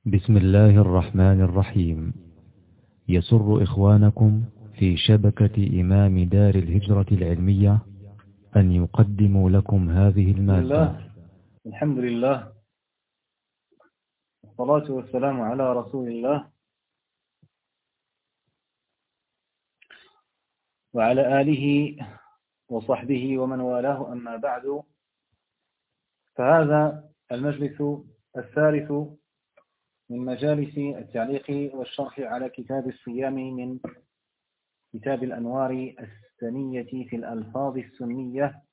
بسم الله الرحمن الرحيم. يسر إخوانكم في شبكة إمام دار الهجرة العلمية أن يقدموا لكم هذه المادة. الحمد لله، والصلاة والسلام على رسول الله وعلى آله وصحبه ومن والاه، أما بعد، فهذا المجلس الثالث من مجالس التعليق والشرح على كتاب الصيام من كتاب الأنوار السنية في الألفاظ السنية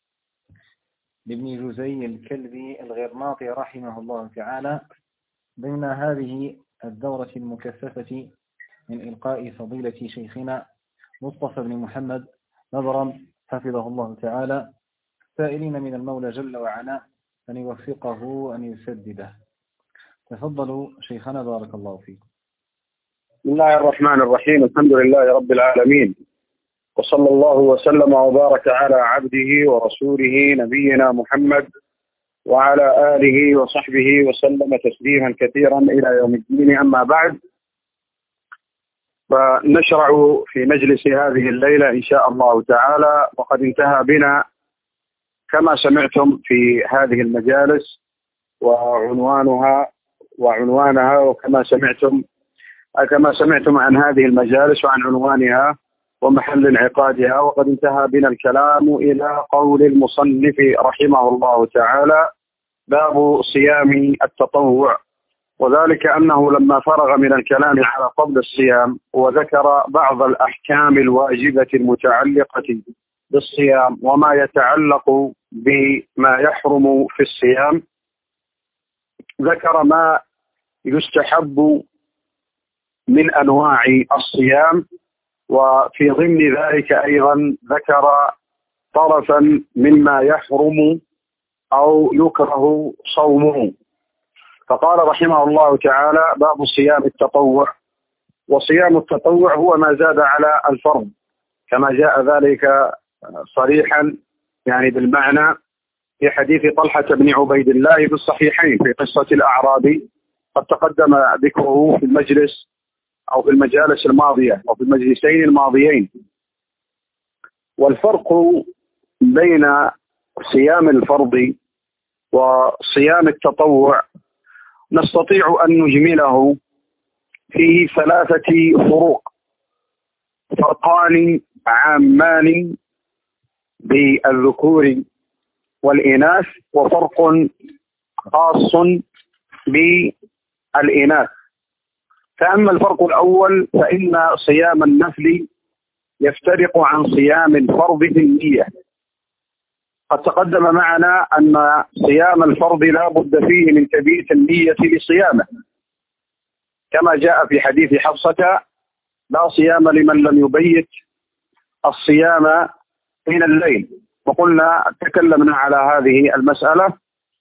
لابن جزي الكلبي الغرناطي رحمه الله تعالى، ضمن هذه الدورة المكثفة من إلقاء فضيلة شيخنا مصطفى بن محمد نظرا حفظه الله تعالى، سائلين من المولى جل وعلا أن يوفقه وأن يسدده. تفضلوا شيخنا، بارك الله فيكم. بسم الله الرحمن الرحيم. الحمد لله رب العالمين، وصلى الله وسلم وبارك على عبده ورسوله نبينا محمد وعلى آله وصحبه وسلم تسليما كثيرا إلى يوم الدين. أما بعد، فنشرع في مجلس هذه الليلة إن شاء الله تعالى، وقد انتهى بنا كما سمعتم في هذه المجالس وعنوانها وكما سمعتم عن هذه المجالس وعن عنوانها ومحل انعقادها. وقد انتهى بنا الكلام إلى قول المصنف رحمه الله تعالى: باب صيام التطوع. وذلك أنه لما فرغ من الكلام على فضل الصيام وذكر بعض الأحكام الواجبة المتعلقة بالصيام وما يتعلق بما يحرم في الصيام، ذكر ما يستحب من أنواع الصيام، وفي ضمن ذلك أيضا ذكر طرفا مما يحرم أو يكره صومه. فقال رحمه الله تعالى: باب صيام التطوع. وصيام التطوع هو ما زاد على الفرض، كما جاء ذلك صريحا يعني بالمعنى في حديث طلحة بن عبيد الله في الصحيحين في قصة الأعرابي، قد تقدم ذكره في المجلس أو في المجالس الماضية أو في المجلسين الماضيين. والفرق بين صيام الفرض وصيام التطوع نستطيع أن نجمله في ثلاثة فروق: فرقان عامان بالذكور والإناث، وفرق خاص بالإناث. فأما الفرق الأول فإن صيام النفل يفترق عن صيام الفرض في النية. قد تقدم معنا أن صيام الفرض لا بد فيه من تبييت النية لصيامه، كما جاء في حديث حفصة: لا صيام لمن لم يبيت الصيام من الليل. وقلنا تكلمنا على هذه المسألة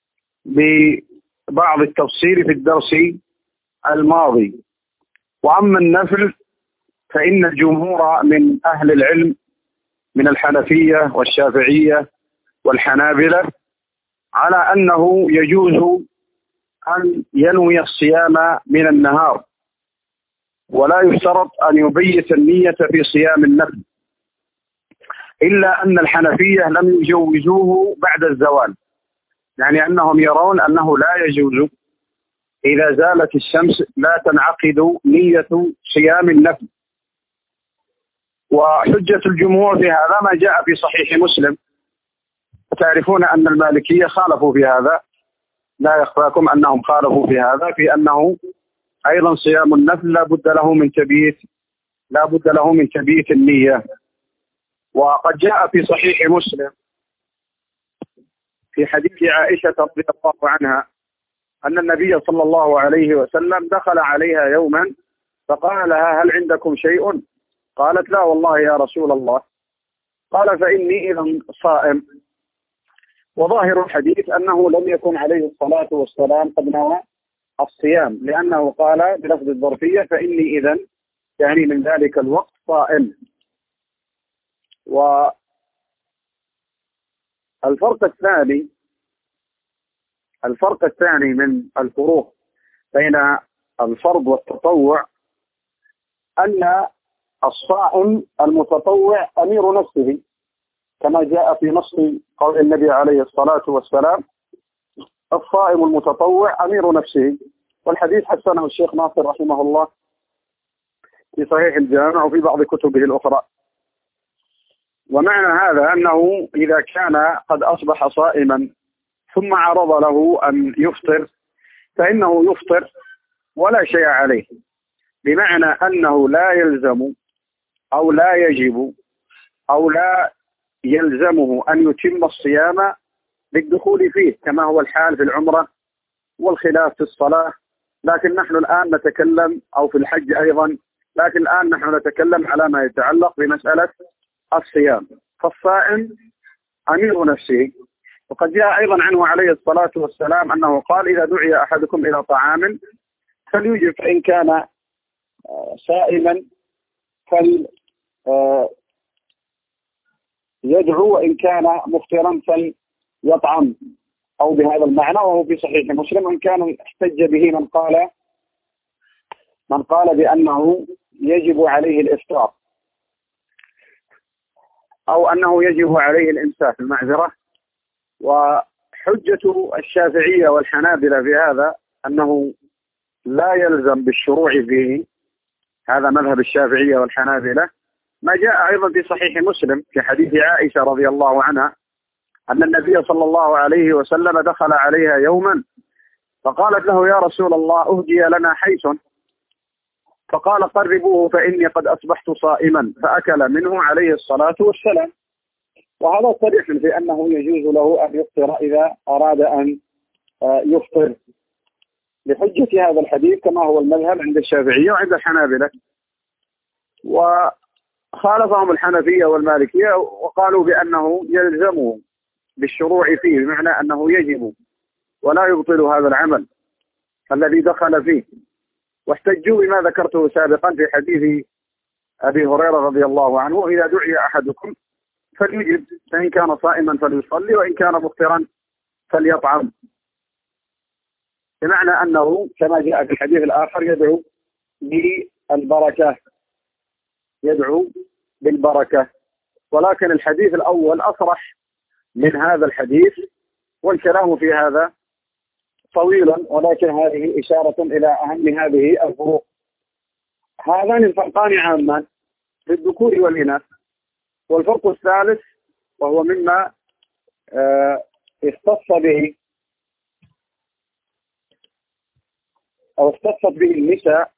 ببعض التفصيل في الدرس الماضي. وأما النفل فإن الجمهور من أهل العلم من الحنفية والشافعية والحنابلة على أنه يجوز أن ينوي الصيام من النهار، ولا يشترط أن يبيت النية في صيام النفل، إلا أن الحنفية لم يجوزوه بعد الزوال، يعني أنهم يرون أنه لا يجوز إذا زالت الشمس لا تنعقد نية صيام النفل. وحجة الجمهور في هذا ما جاء في صحيح مسلم، وتعرفون أن المالكية خالفوا في هذا، لا يخفاكم أنهم خالفوا في هذا، في أنه أيضا صيام النفل لا بد له من تبييت النية. وقد جاء في صحيح مسلم في حديث عائشة رضي الله عنها أن النبي صلى الله عليه وسلم دخل عليها يوما فقال لها: هل عندكم شيء؟ قالت: لا والله يا رسول الله. قال: فإني إذا صائم. وظاهر الحديث أنه لم يكن عليه الصلاة والسلام قد نوى الصيام، لأنه قال بلفظ الظرفية: فإني إذا يعني من ذلك الوقت صائم. والفرق الثاني من الفروق بين الفرض والتطوع أن الصائم المتطوع أمير نفسه، كما جاء في نص قول النبي عليه الصلاة والسلام: الصائم المتطوع أمير نفسه. والحديث حسنه الشيخ ناصر رحمه الله في صحيح الجامع وفي بعض كتبه الأخرى. ومعنى هذا أنه إذا كان قد أصبح صائما ثم عرض له أن يفطر فإنه يفطر ولا شيء عليه، بمعنى أنه لا يلزم أو لا يجب أو لا يلزمه أن يتم الصيام بالدخول فيه، كما هو الحال في العمرة والخلاف في الصلاة. لكن نحن الآن نتكلم، أو في الحج أيضا، لكن الآن نحن نتكلم على ما يتعلق بمسألة الصيام. فالصائم أمير نفسه. وقد جاء أيضا عنه عليه الصلاة والسلام أنه قال: إذا دعي أحدكم إلى طعام فليجب، فإن كان صائما فليدعو، وإن كان مفطرا فليطعم، أو بهذا المعنى. وهو في صحيح مسلم. وإن كان احتج به من قال بأنه يجب عليه الإفطار أو أنه يجب عليه الإمساك، المعذرة. وحجة الشافعية والحنابلة في هذا أنه لا يلزم بالشروع فيه، هذا مذهب الشافعية والحنابلة. ما جاء أيضا في صحيح مسلم في حديث عائشة رضي الله عنها أن النبي صلى الله عليه وسلم دخل عليها يوما فقالت له: يا رسول الله، أهدي لنا حيث. فقال: قربوه فإني قد أصبحت صائما، فأكل منه عليه الصلاة والسلام. وهذا صريح في أنه يجوز له أن يفطر إذا أراد أن يفطر، لحجة هذا الحديث كما هو المذهب عند الشافعية وعند الحنابلة. وخالفهم الحنفية والمالكية وقالوا بأنه يلزمه بالشروع فيه، بمعنى أنه يجب ولا يبطل هذا العمل الذي دخل فيه. واحتجوا بما ذكرته سابقا في حديث أبي هريرة رضي الله عنه: إذا دعي أحدكم فليجب، فإن كان صائما فليصلي، وإن كان مفطرا فليطعم. بمعنى أنه كما جاء في الحديث الآخر يدعو بالبركة، يدعو بالبركة. ولكن الحديث الأول أصرح من هذا الحديث، والكلام في هذا طويلا، ولكن هذه إشارة إلى أهم هذه الفروق. هذان الفرقان عامان في الذكور والإناث. والفرق الثالث وهو مما اختص به أو اختصت به النساء،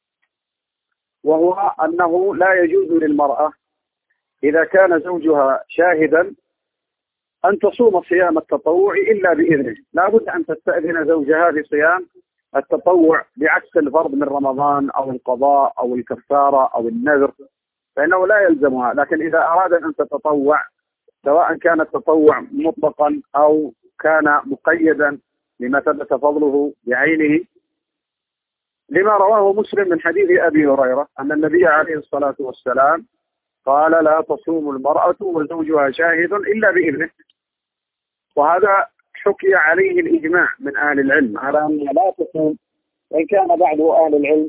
وهو أنه لا يجوز للمرأة إذا كان زوجها شاهدا أن تصوم صيام التطوع إلا بإذنه. لا بد أن تستأذن زوجها في صيام التطوع، بعكس الفرض من رمضان أو القضاء أو الكفارة أو النذر، فإنه لا يلزمها. لكن إذا أراد أن تتطوع، سواء كان التطوع مطلقا أو كان مقيدا لما ثبت فضله بعينه، لما رواه مسلم من حديث أبي هريرة أن النبي عليه الصلاة والسلام قال: لا تصوم المرأة وزوجها شاهد إلا بإذنه. وهذا حكي عليه الإجماع من أهل العلم على أن لا تصوم، وإن كان بعض أهل العلم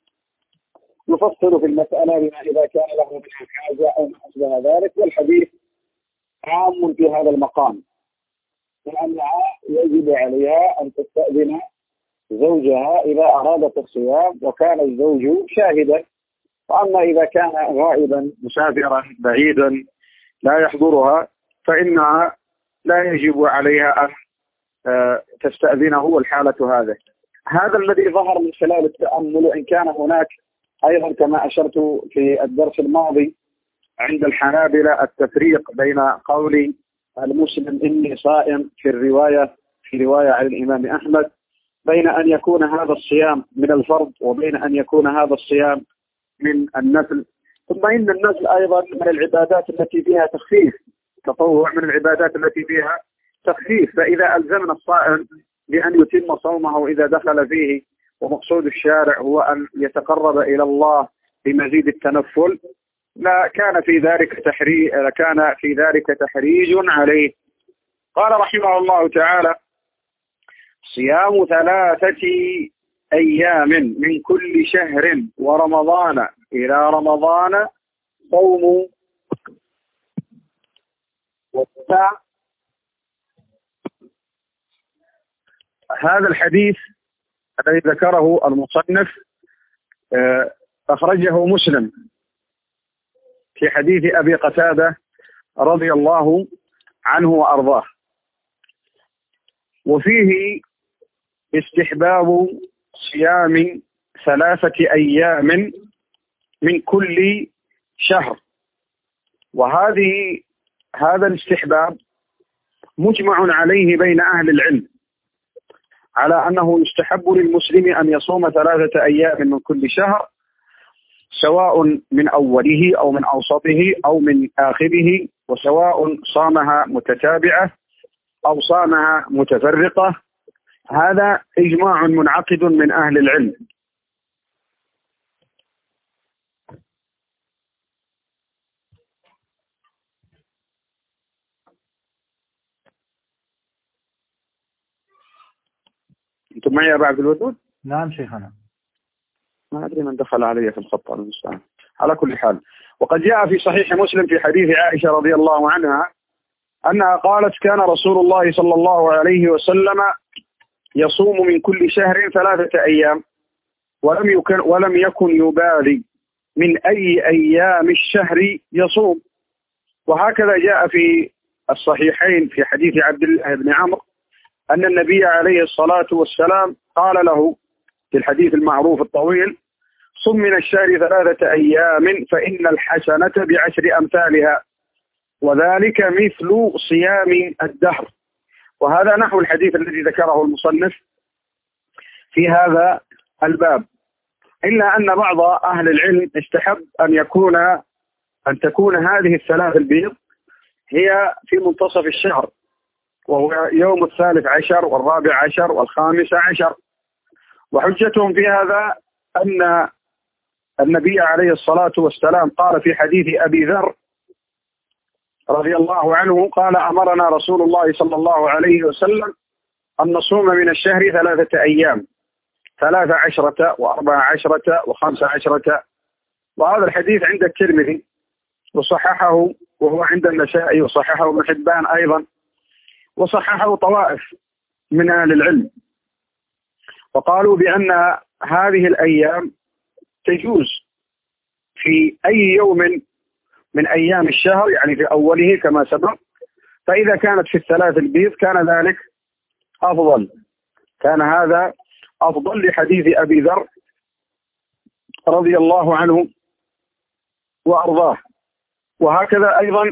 يفصل في المسألة بما إذا كان له من حاجة أو ما أشبه ذلك. والحديث عام في هذا المقام، لأنها يجب عليها أن تستأذن زوجها إذا أرادت الصيام وكان الزوج شاهدا. وأما إذا كان غائبا مسافرا بعيدا لا يحضرها فإنها لا يجب عليها أن تستأذنه. والحالة هذا الذي ظهر من خلال التأمل. وإن كان هناك أيضا كما أشرت في الدرس الماضي عند الحنابلة التفريق بين قول المسلم إني صائم في رواية عن الإمام أحمد، بين أن يكون هذا الصيام من الفرض وبين أن يكون هذا الصيام من النفل. ثم إن النفل أيضا من العبادات التي فيها تخفيف، تطوع من العبادات التي فيها تخفيف. فإذا ألزمنا الصائم بأن يتم صومه إذا دخل فيه، ومقصود الشارع هو أن يتقرب إلى الله بمزيد التنفل، كان في ذلك تحريج عليه. قال رحمه الله تعالى: صيام 3 أيام من كل شهر ورمضان إلى رمضان صوم والساعة. هذا الحديث الذي ذكره المصنف أخرجه مسلم في حديث أبي قتادة رضي الله عنه وأرضاه، وفيه استحباب صيام 3 أيام من كل شهر. هذا الاستحباب مجمع عليه بين أهل العلم على أنه يستحب للمسلم أن يصوم 3 أيام من كل شهر، سواء من أوله أو من أوسطه أو من آخره، وسواء صامها متتابعة أو صامها متفرقة. هذا إجماع منعقد من أهل العلم. أنتم معي يا أبا عبد الودود؟ نعم شيخنا. ما أدري من دخل علي في الخط المستعان. على كل حال، وقد جاء في صحيح مسلم في حديث عائشة رضي الله عنها أنها قالت: كان رسول الله صلى الله عليه وسلم يصوم من كل شهر 3 أيام ولم يكن يبالي من أي أيام الشهر يصوم. وهكذا جاء في الصحيحين في حديث عبد الله بن عمرو أن النبي عليه الصلاة والسلام قال له في الحديث المعروف الطويل: صم من الشهر 3 أيام فإن الحسنة ب10 أمثالها وذلك مثل صيام الدهر. وهذا نحو الحديث الذي ذكره المصنف في هذا الباب، إلا أن بعض أهل العلم استحب أن تكون هذه ال3 البيض هي في منتصف الشهر، وهو يوم 13 و14 و15. وحجتهم في هذا أن النبي عليه الصلاة والسلام قال في حديث أبي ذر رضي الله عنه قال: أمرنا رسول الله صلى الله عليه وسلم أن نصوم من الشهر 3 أيام، 13 و14 و15. وهذا الحديث عند الترمذي وصححه، وهو عند النسائي، وصححه ابن حبان أيضا، وصححه طوائف من أهل العلم، وقالوا بأن هذه الأيام تجوز في أي يوم من أيام الشهر، يعني في أوله كما سبق. فإذا كانت في ال3 البيض كان ذلك أفضل، كان هذا أفضل لحديث أبي ذر رضي الله عنه وأرضاه. وهكذا أيضا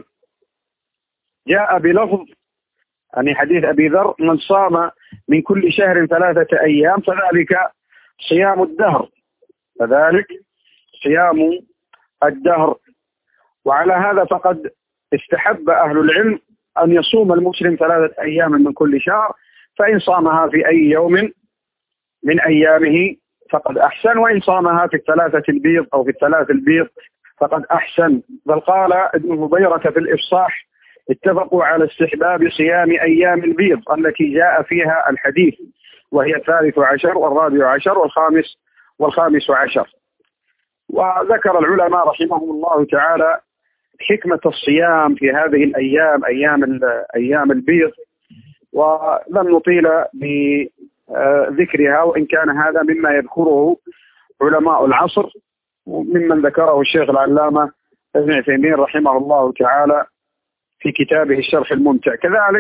جاء بلفظ يعني حديث أبي ذر: من صام من كل شهر 3 أيام فذلك صيام الدهر، فذلك صيام الدهر. وعلى هذا فقد استحب أهل العلم أن يصوم المسلم 3 أيام من كل شهر، فإن صامها في أي يوم من أيامه فقد أحسن، وإن صامها في ال3 البيض أو في ال3 البيض فقد أحسن. بل قال ابن هبيرة في الإفصاح: اتفقوا على استحباب صيام أيام البيض التي جاء فيها الحديث، وهي 13 و14 و15. وذكر العلماء رحمهم الله تعالى حكمة الصيام في هذه الأيام، أيام البيض، ولن نطيل بذكرها، وإن كان هذا مما يذكره علماء العصر، ممن ذكره الشيخ العلامة ابن عثيمين رحمه الله تعالى في كتابه الشرح الممتع. كذلك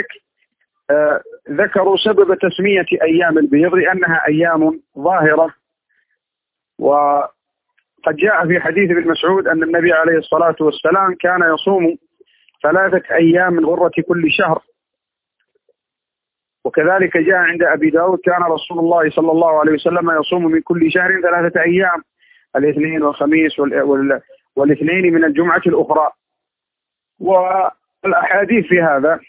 ذكروا سبب تسمية أيام البيض لأنها أيام ظاهرة. وقد جاء في حديث ابن مسعود أن النبي عليه الصلاة والسلام كان يصوم 3 أيام من غرة كل شهر. وكذلك جاء عند أبي داود: كان رسول الله صلى الله عليه وسلم يصوم من كل شهر 3 أيام، الاثنين والخميس والاثنين من الجمعة الأخرى. والأحاديث في هذا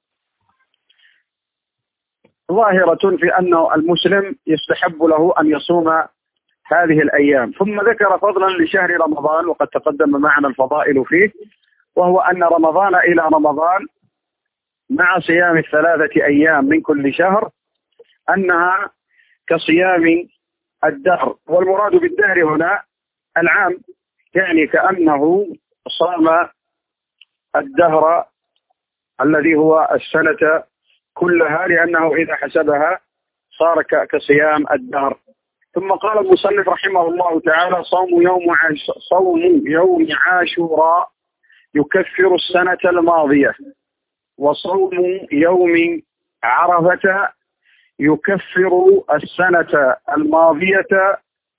ظاهرة في أنه المسلم يستحب له أن يصوم هذه الأيام. ثم ذكر فضلا لشهر رمضان، وقد تقدم معنا الفضائل فيه، وهو أن رمضان إلى رمضان مع صيام 3 أيام من كل شهر أنها كصيام الدهر، والمراد بالدهر هنا العام، يعني كأنه صام الدهر الذي هو السنة كلها، لأنه إذا حسبها صار كصيام الدهر. ثم قال المصنف رحمه الله تعالى: صوم يوم عاشوراء يكفر السنة الماضية، وصوم يوم عرفة يكفر السنة الماضية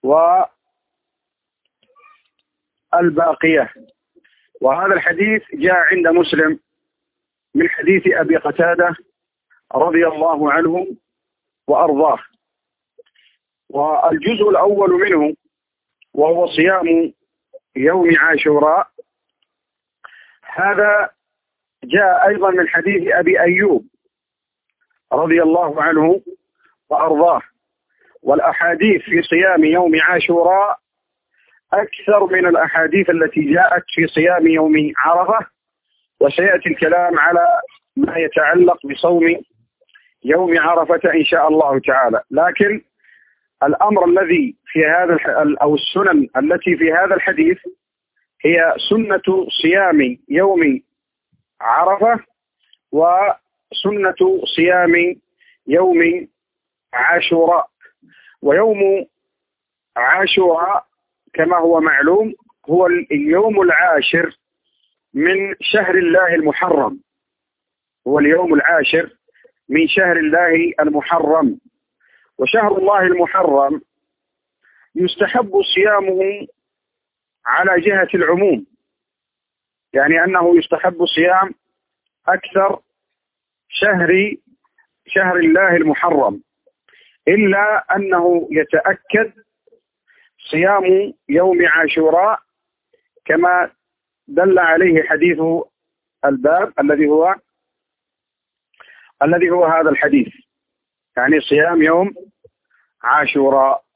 والباقية. وهذا الحديث جاء عند مسلم من حديث أبي قتادة رضي الله عنه وأرضاه. والجزء الأول منه وهو صيام يوم عاشوراء، هذا جاء أيضا من حديث أبي أيوب رضي الله عنه وأرضاه. والأحاديث في صيام يوم عاشوراء أكثر من الأحاديث التي جاءت في صيام يوم عرفة، وسيأتي الكلام على ما يتعلق بصوم يوم عرفة إن شاء الله تعالى. لكن الأمر الذي في هذا أو السنن التي في هذا الحديث هي سنة صيام يوم عرفة وسنة صيام يوم عاشوراء. ويوم عاشوراء كما هو معلوم هو اليوم العاشر من شهر الله المحرم، هو اليوم العاشر من شهر الله المحرم. وشهر الله المحرم يستحب صيامه على جهة العموم، يعني أنه يستحب صيام أكثر شهر الله المحرم، إلا أنه يتأكد صيام يوم عاشوراء كما دل عليه حديث الباب الذي هو هذا الحديث، يعني صيام يوم عاشوراء.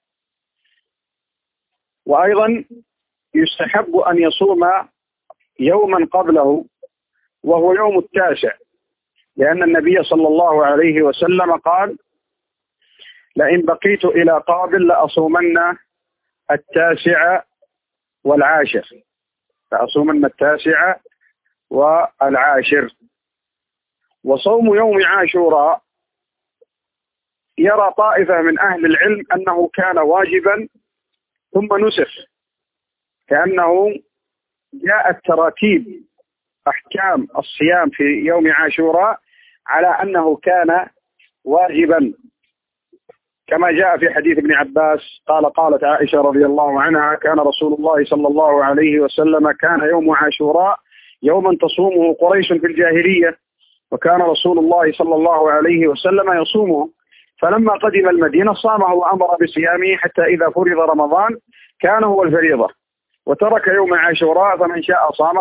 وأيضا يستحب أن يصوم يوما قبله وهو يوم التاسع، لأن النبي صلى الله عليه وسلم قال: لئن بقيت إلى قابل لأصومن التاسع والعاشر، لأصومن التاسع والعاشر. وصوم يوم عاشوراء يرى طائفة من أهل العلم أنه كان واجبا ثم نسخ، كأنه جاءت تراتيب أحكام الصيام في يوم عاشوراء على أنه كان واجبا، كما جاء في حديث ابن عباس قالت عائشة رضي الله عنها: كان رسول الله صلى الله عليه وسلم كان يوم عاشوراء يوما تصومه قريش في الجاهلية، وكان رسول الله صلى الله عليه وسلم يصومه، فلما قدم المدينة صامه وأمر بصيامه حتى إذا فرض رمضان كان هو الفريضة، وترك يوم عاشوراء، فمن شاء صامه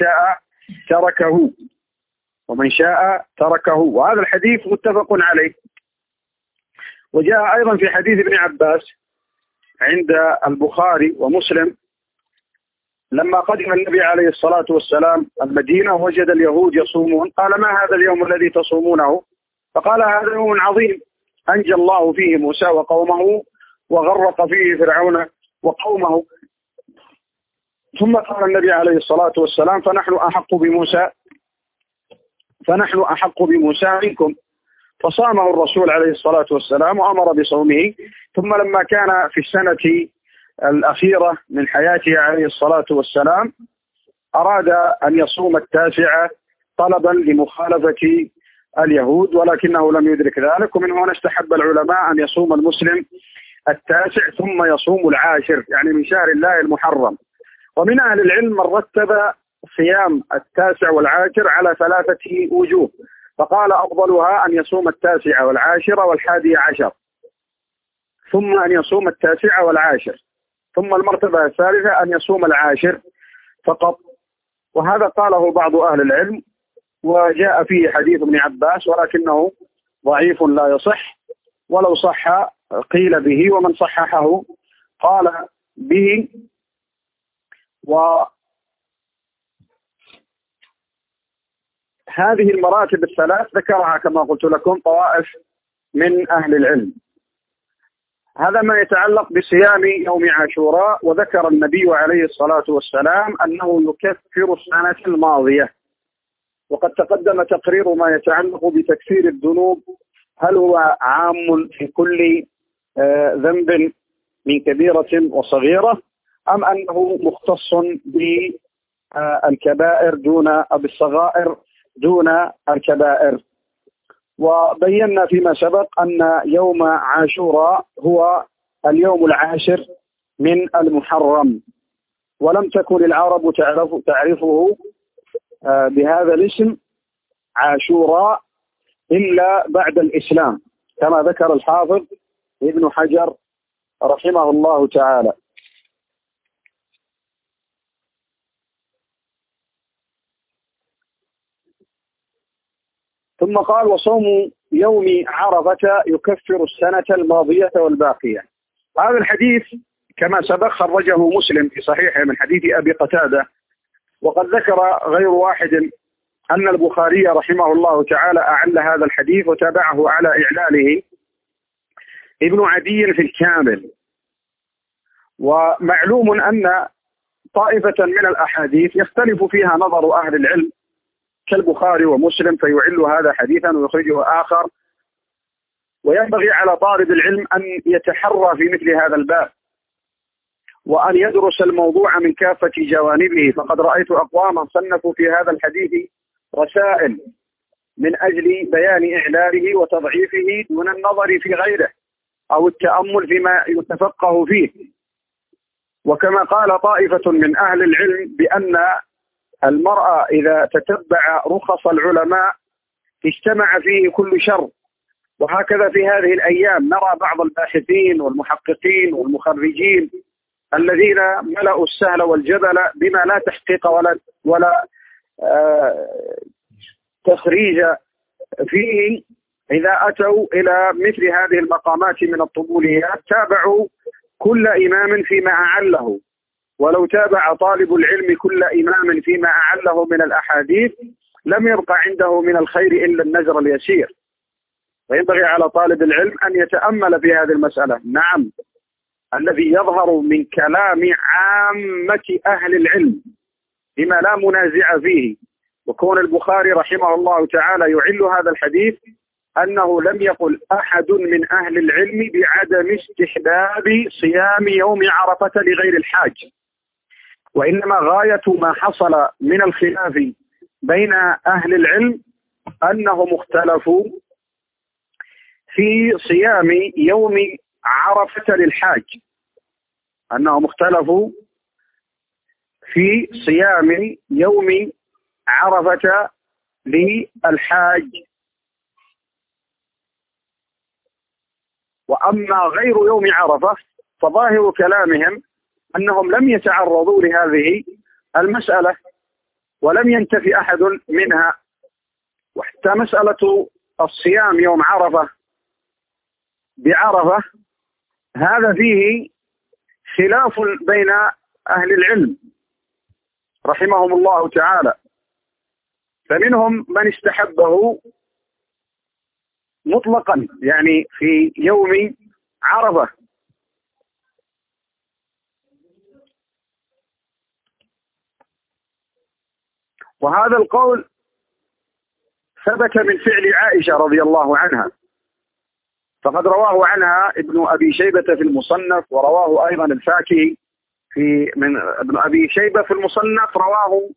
ومن شاء تركه. وهذا الحديث متفق عليه. وجاء أيضا في حديث ابن عباس عند البخاري ومسلم: لما قدم النبي عليه الصلاة والسلام المدينة وجد اليهود يصومون، قال: ما هذا اليوم الذي تصومونه؟ فقال: هذا يوم عظيم أنجى الله فيه موسى وقومه وغرق فيه فرعون وقومه. ثم قال النبي عليه الصلاة والسلام: فنحن أحق بموسى منكم. فصامه الرسول عليه الصلاة والسلام وأمر بصومه. ثم لما كان في السنة الأخيرة من حياته عليه الصلاة والسلام أراد أن يصوم التاسع طلبا لمخالفة اليهود، ولكنه لم يدرك ذلك. ومن هنا استحب العلماء أن يصوم المسلم التاسع ثم يصوم العاشر، يعني من شهر الله المحرم. ومن أهل العلم من رتب صيام التاسع والعاشر على 3 وجوه، فقال: أفضلها أن يصوم التاسع والعاشر والحادي عشر، ثم أن يصوم التاسع والعاشر، ثم المرتبة الثالثة أن يصوم العاشر فقط. وهذا قاله بعض أهل العلم، وجاء فيه حديث ابن عباس، ولكنه ضعيف لا يصح، ولو صح قيل به، ومن صححه قال به. وهذه المراتب الثلاث ذكرها كما قلت لكم طوائف من أهل العلم. هذا ما يتعلق بصيام يوم عاشوراء. وذكر النبي عليه الصلاة والسلام أنه يكفر السنة الماضية، وقد تقدم تقرير ما يتعلق بتكفير الذنوب، هل هو عام في كل ذنب من كبيرة وصغيرة، أم أنه مختص بالكبائر دون بالصغائر دون الكبائر. وبينا فيما سبق أن يوم عاشوراء هو اليوم العاشر من المحرم، ولم تكن العرب تعرفه بهذا الاسم عاشوراء إلا بعد الإسلام، كما ذكر الحافظ ابن حجر رحمه الله تعالى. ثم قال: وصوم يوم عرفة يكفر السنة الماضية والباقية. هذا الحديث كما سبق خرجه مسلم في صحيحه من حديث أبي قتادة، وقد ذكر غير واحد أن البخاري رحمه الله تعالى أعل هذا الحديث وتابعه على إعلاله ابن عدي في الكامل. ومعلوم أن طائفة من الأحاديث يختلف فيها نظر أهل العلم كالبخاري ومسلم، فيعل هذا حديثا ويخرجه آخر. وينبغي على طالب العلم أن يتحرى في مثل هذا الباب، وأن يدرس الموضوع من كافة جوانبه. فقد رأيت أقواما صنفوا في هذا الحديث رسائل من أجل بيان إعلاله وتضعيفه دون النظر في غيره أو التأمل فيما يتفقه فيه. وكما قال طائفة من أهل العلم بأن المرأة إذا تتبع رخص العلماء اجتمع فيه كل شر. وهكذا في هذه الأيام نرى بعض الباحثين والمحققين والمخرجين الذين ملأوا السهل والجبل بما لا تحقيق ولا تخريج فيه، إذا أتوا إلى مثل هذه المقامات من الطبوليات تابعوا كل إمام فيما أعله. ولو تابع طالب العلم كل إمام فيما أعله من الأحاديث لم يبقى عنده من الخير إلا النجر اليسير. وينبغي على طالب العلم أن يتأمل في هذه المسألة. نعم، الذي يظهر من كلام عامة أهل العلم بما لا منازع فيه، وكون البخاري رحمه الله تعالى يعل هذا الحديث أنه لم يقل أحد من أهل العلم بعدم استحباب صيام يوم عرفة لغير الحاج، وإنما غاية ما حصل من الخلاف بين أهل العلم أنهم اختلفوا في صيام يوم عرفة للحاج، أنهم اختلفوا في صيام يوم عرفة للحاج. وأما غير يوم عرفة فظاهر كلامهم أنهم لم يتعرضوا لهذه المسألة ولم ينتفي أحد منها. وحتى مسألة الصيام يوم عرفة بعرفة هذا فيه خلاف بين أهل العلم رحمهم الله تعالى، فمنهم من استحبه مطلقا يعني في يوم عرفة، وهذا القول ثبت من فعل عائشة رضي الله عنها، فقد رواه عنها ابن أبي شيبة في المصنف، ورواه أيضا الفاكهي من ابن أبي شيبة في المصنف رواه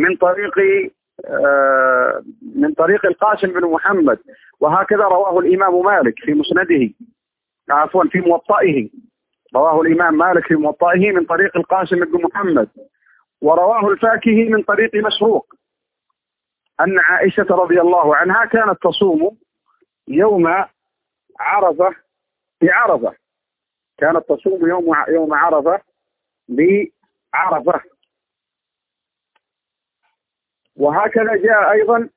من طريق القاسم بن محمد، وهكذا رواه الإمام مالك في مسنده، عفوا في موطئه، رواه الإمام مالك في موطئه من طريق القاسم بن محمد، ورواه الفاكهي من طريق مسروق أن عائشة رضي الله عنها كانت تصوم يوم عرفة بعرفة، كانت تصوم يوم عرفة بعرفة. وهكذا جاء أيضا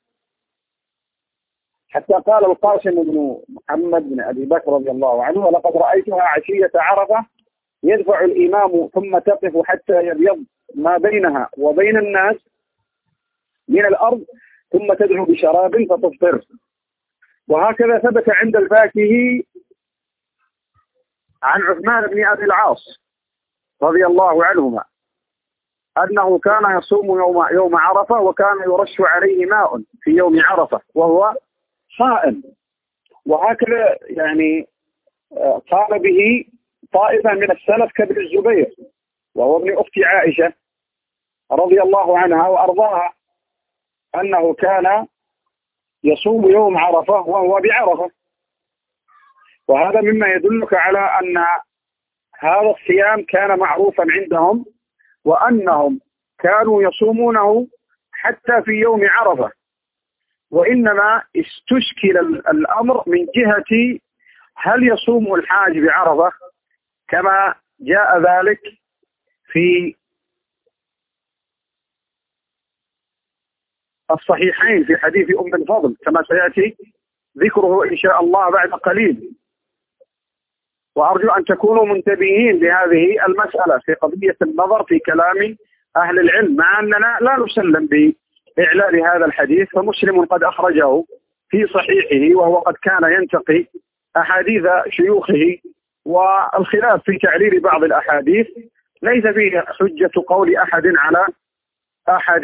حتى قال القاسم بن محمد بن أبي بكر رضي الله عنه: ولقد رأيتها عشية عرفة يدفع الإمام ثم تقف حتى يبيض ما بينها وبين الناس من الأرض ثم تدعو بشراب فتفطر. وهكذا ثبت عند الفاكهي عن عثمان بن أبي العاص رضي الله عنهما أنه كان يصوم يوم عرفة، وكان يرش عليه ماء في يوم عرفة وهو صائم. وهكذا يعني قال به طائفة من السلف كابن الزبير وهو ابن أخت عائشة رضي الله عنها وأرضاها، أنه كان يصوم يوم عرفة وهو بعرفة. وهذا مما يدلك على أن هذا الصيام كان معروفا عندهم، وأنهم كانوا يصومونه حتى في يوم عرفة، وإنما استشكل الأمر من جهة هل يصوم الحاج بعرفة كما جاء ذلك في الصحيحين في حديث أم الفضل كما سيأتي ذكره إن شاء الله بعد قليل. وأرجو أن تكونوا منتبهين لهذه المسألة في قضية النظر في كلام أهل العلم، مع أننا لا نسلم بإعلان هذا الحديث، فمسلم قد أخرجه في صحيحه وهو قد كان ينتقي أحاديث شيوخه، والخلاف في تعليل بعض الأحاديث ليس فيه حجة قول أحد على أحد.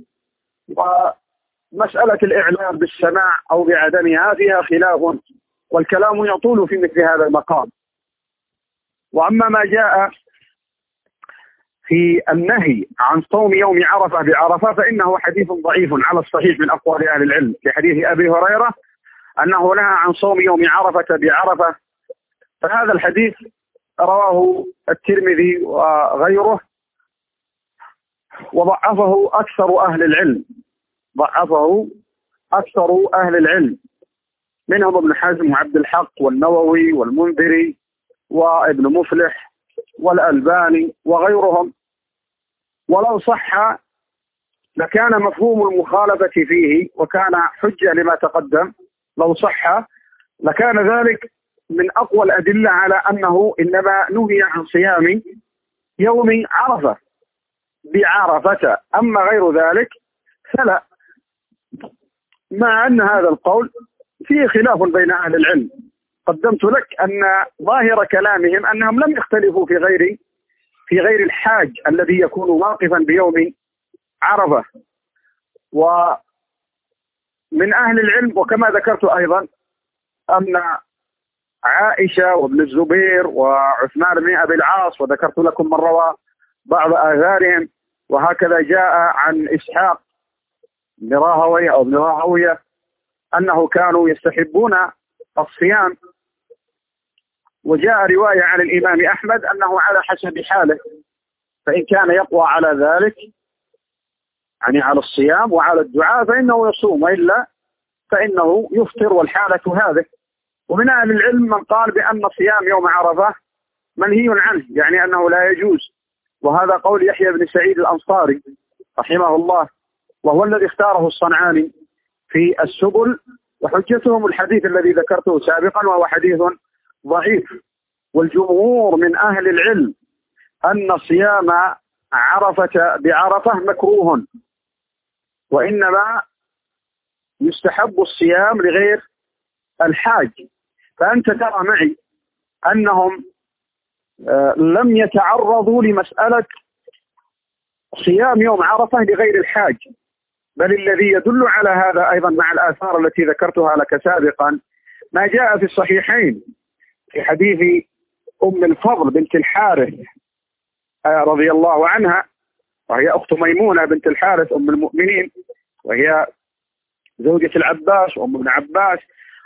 ومسألة الإعلام بالسماع أو بعدمها فيها خلاف، والكلام يطول في مثل هذا المقام. وأما ما جاء في النهي عن صوم يوم عرفة بعرفة فإنه حديث ضعيف على الصحيح من أقوال أهل العلم، في حديث أبي هريرة أنه نهى عن صوم يوم عرفة بعرفة، فهذا الحديث رواه الترمذي وغيره وضعفه أكثر أهل العلم، ضعفه أكثر أهل العلم منهم ابن حزم وعبد الحق والنووي والمنذري وابن مفلح والألباني وغيرهم. ولو صح لكان مفهوم المخالفة فيه وكان حجة لما تقدم، لو صح لكان ذلك من أقوى الأدلة على أنه إنما نهي عن صيام يوم عرفة بعرفة، أما غير ذلك فلا. مع أن هذا القول فيه خلاف بين أهل العلم، قدمت لك أن ظاهر كلامهم أنهم لم يختلفوا في غير الحاج الذي يكون واقفا بيوم عرفة. ومن أهل العلم وكما ذكرت أيضا أن عائشة وابن الزبير وعثمان بن أبي العاص، وذكرت لكم من روى بعض آثارهم، وهكذا جاء عن إسحاق بن راهويه أو ابن راهويه أنه كانوا يستحبون الصيام. وجاء رواية عن الإمام أحمد أنه على حسب حاله، فإن كان يقوى على ذلك يعني على الصيام وعلى الدعاء فإنه يصوم، وإلا فإنه يفطر، والحالة هذه. ومن أهل العلم من قال بأن صيام يوم عرفة منهي عنه، يعني أنه لا يجوز، وهذا قول يحيى بن سعيد الأنصاري رحمه الله، وهو الذي اختاره الصنعاني في السبل، وحجتهم الحديث الذي ذكرته سابقا وهو حديث ضعيف. والجمهور من أهل العلم أن صيام عرفة بعرفة مكروه، وإنما يستحب الصيام لغير الحاج. فأنت ترى معي أنهم لم يتعرضوا لمسألة صيام يوم عرفة لغير الحاج، بل الذي يدل على هذا أيضا مع الآثار التي ذكرتها لك سابقا ما جاء في الصحيحين في حديث أم الفضل بنت الحارث رضي الله عنها، وهي أخت ميمونة بنت الحارث أم المؤمنين، وهي زوجة العباس وأم ابن عباس،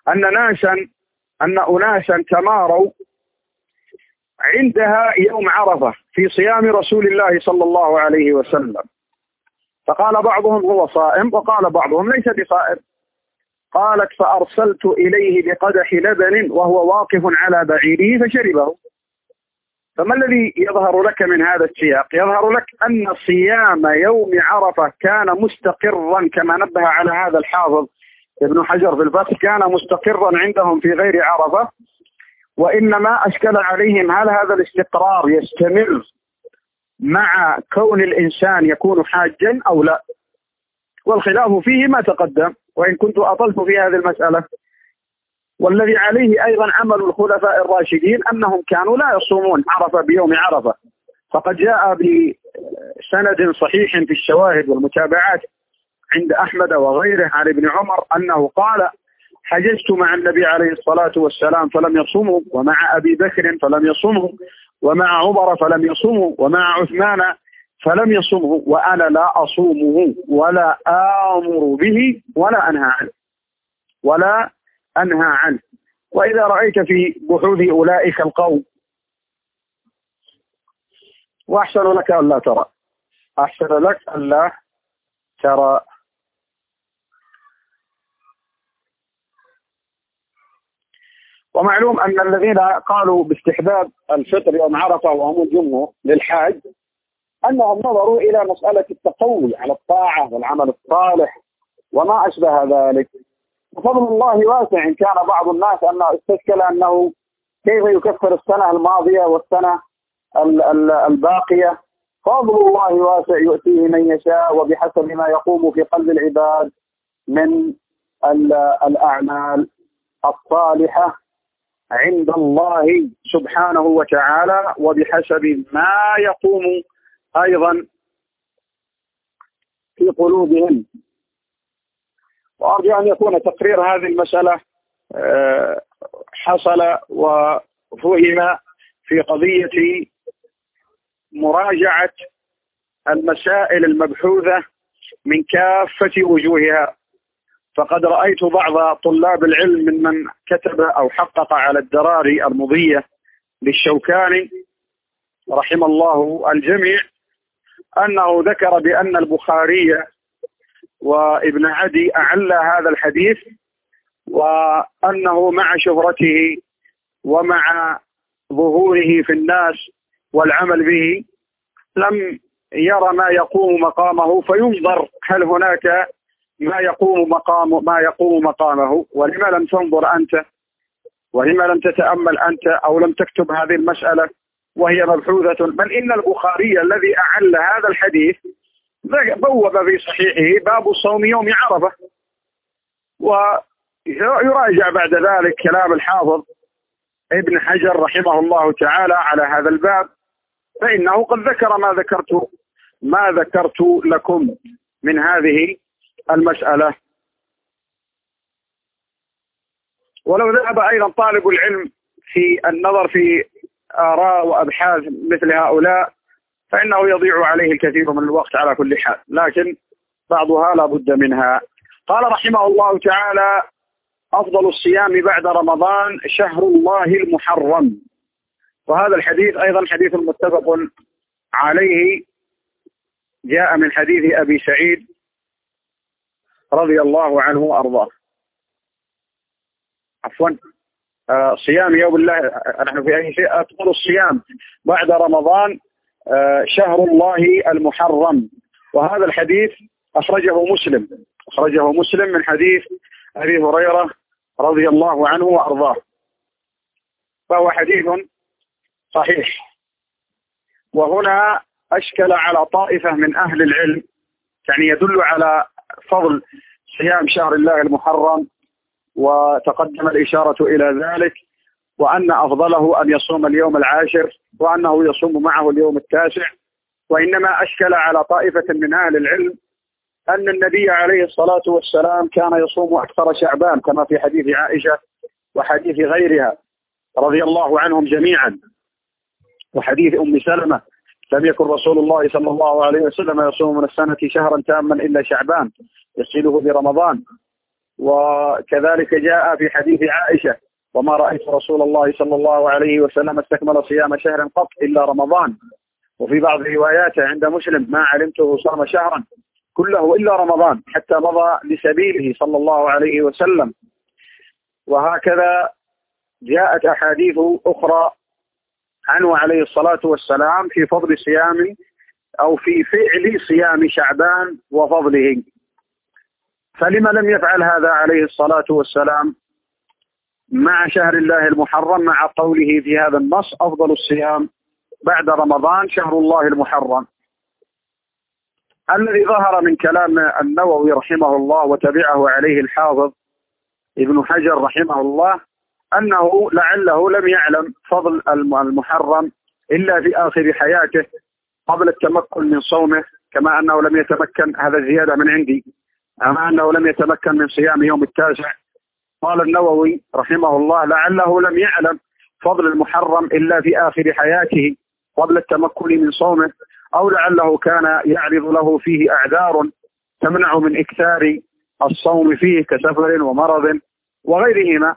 أن أناسا تماروا عندها يوم عرفة في صيام رسول الله صلى الله عليه وسلم، فقال بعضهم هو صائم وقال بعضهم ليس بصائم. قالت فأرسلت إليه بقدح لبن وهو واقف على بعيره فشربه. فما الذي يظهر لك من هذا السياق؟ يظهر لك أن صيام يوم عرفة كان مستقرا كما نبه على هذا الحافظ ابن حجر في الفتح، كان مستقرا عندهم في غير عرفة، وإنما أشكل عليهم هل هذا الاستقرار يستمر مع كون الإنسان يكون حاجا أو لا، والخلاف فيه ما تقدم، وإن كنت أطلت في هذه المسألة والذي عليه أيضا عمل الخلفاء الراشدين أنهم كانوا لا يصومون عرفة بيوم عرفة. فقد جاء بسند صحيح في الشواهد والمتابعات عند أحمد وغيره عن ابن عمر أنه قال: حججت مع النبي عليه الصلاة والسلام فلم يصوموا، ومع أبي بكر فلم يصوموا، ومع عمر فلم يصوموا، ومع عثمان فلم يصومه، وأنا لا أصومه ولا آمر به ولا أنهى عنه. وإذا رأيت في بحوث أولئك القوم، وأحسن لك ألا ترى، أحسن لك ألا ترى. ومعلوم أن الذين قالوا باستحباب الفطر يوم عرفة وهم الجمهور للحاج أنهم نظروا إلى مسألة التقوي على الطاعة والعمل الصالح وما أشبه ذلك. وفضل الله واسع. إن كان بعض الناس أنه استشكل أنه كيف يكفر السنة الماضية والسنة الباقية، فضل الله واسع يؤتيه من يشاء وبحسب ما يقوم في قلب العباد من الأعمال الصالحة عند الله سبحانه وتعالى، وبحسب ما يقوم أيضا في قلوبهم. وأرجو أن يكون تقرير هذه المسألة حصل وفهم في قضية مراجعة المسائل المبحوثة من كافة وجوهها. فقد رأيت بعض طلاب العلم ممن كتب أو حقق على الدراري المضية للشوكاني رحم الله الجميع أنه ذكر بأن البخاري وابن عدي أعلى هذا الحديث، وأنه مع شهرته ومع ظهوره في الناس والعمل به لم يرى ما يقوم مقامه، فينظر هل هناك ما يقوم مقامه. ولما لم تنظر أنت؟ ولما لم تتأمل أنت أو لم تكتب هذه المسألة وهي مبحوثة؟ بل إن البخاري الذي أعل هذا الحديث بوب في صحيحه باب صوم يوم عرفة، ويراجع بعد ذلك كلام الحافظ ابن حجر رحمه الله تعالى على هذا الباب، فإنه قد ذكر ما ذكرت لكم من هذه المسألة. ولو ذهب أيضا طالب العلم في النظر في آراء وأبحاث مثل هؤلاء فإنه يضيع عليه الكثير من الوقت على كل حال، لكن بعضها لا بد منها. قال رحمه الله تعالى: أفضل الصيام بعد رمضان شهر الله المحرم. وهذا الحديث أيضا حديث متفق عليه، جاء من حديث أبي سعيد رضي الله عنه وأرضاه. عفوا، صيام يوم الله، نحن في أي شيء. أفضل الصيام بعد رمضان شهر الله المحرم. وهذا الحديث أخرجه مسلم من حديث أبي هريرة رضي الله عنه وأرضاه، فهو حديث صحيح. وهنا أشكل على طائفة من أهل العلم، يعني يدل على فضل صيام شهر الله المحرم، وتقدم الإشارة إلى ذلك، وأن أفضله أن يصوم اليوم العاشر، وأنه يصوم معه اليوم التاسع. وإنما أشكل على طائفة من أهل العلم أن النبي عليه الصلاة والسلام كان يصوم أكثر شعبان، كما في حديث عائشة وحديث غيرها رضي الله عنهم جميعا، وحديث أم سلمة: لم يكن رسول الله صلى الله عليه وسلم يصوم من السنة شهرا تاما إلا شعبان يصله برمضان. وكذلك جاء في حديث عائشة: وما رأيت رسول الله صلى الله عليه وسلم استكمل صيام شهر قط إلا رمضان. وفي بعض رواياته عند مسلم: ما علمته صام شهرا كله إلا رمضان حتى مضى لسبيله صلى الله عليه وسلم. وهكذا جاءت أحاديث أخرى عنه عليه الصلاة والسلام في فضل صيام أو في فعل صيام شعبان وفضله. فلما لم يفعل هذا عليه الصلاة والسلام مع شهر الله المحرم، مع قوله في هذا النص: أفضل الصيام بعد رمضان شهر الله المحرم؟ الذي ظهر من كلام النووي رحمه الله وتبعه عليه الحافظ ابن حجر رحمه الله أنه لعله لم يعلم فضل المحرم إلا في آخر حياته قبل التمكن من صومه، كما أنه لم يتمكن، هذا زيادة من عندي، أما أنه لم يتمكن من صيام يوم التاسع. قال النووي رحمه الله لعله لم يعلم فضل المحرم إلا في آخر حياته قبل التمكن من صومه، أو لعله كان يعرض له فيه أعذار تمنع من إكثار الصوم فيه كسفر ومرض وغيرهما.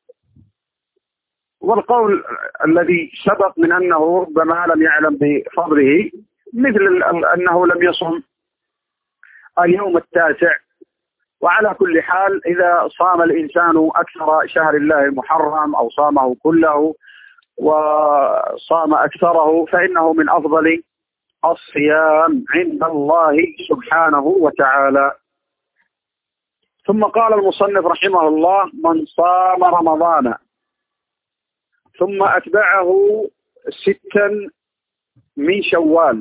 والقول الذي سبق من أنه ربما لم يعلم بفضله مثل أنه لم يصم اليوم التاسع. وعلى كل حال إذا صام الإنسان أكثر شهر الله المحرم أو صامه كله وصام أكثره فإنه من أفضل الصيام عند الله سبحانه وتعالى. ثم قال المصنف رحمه الله: من صام رمضان ثم أتبعه 6 من شوال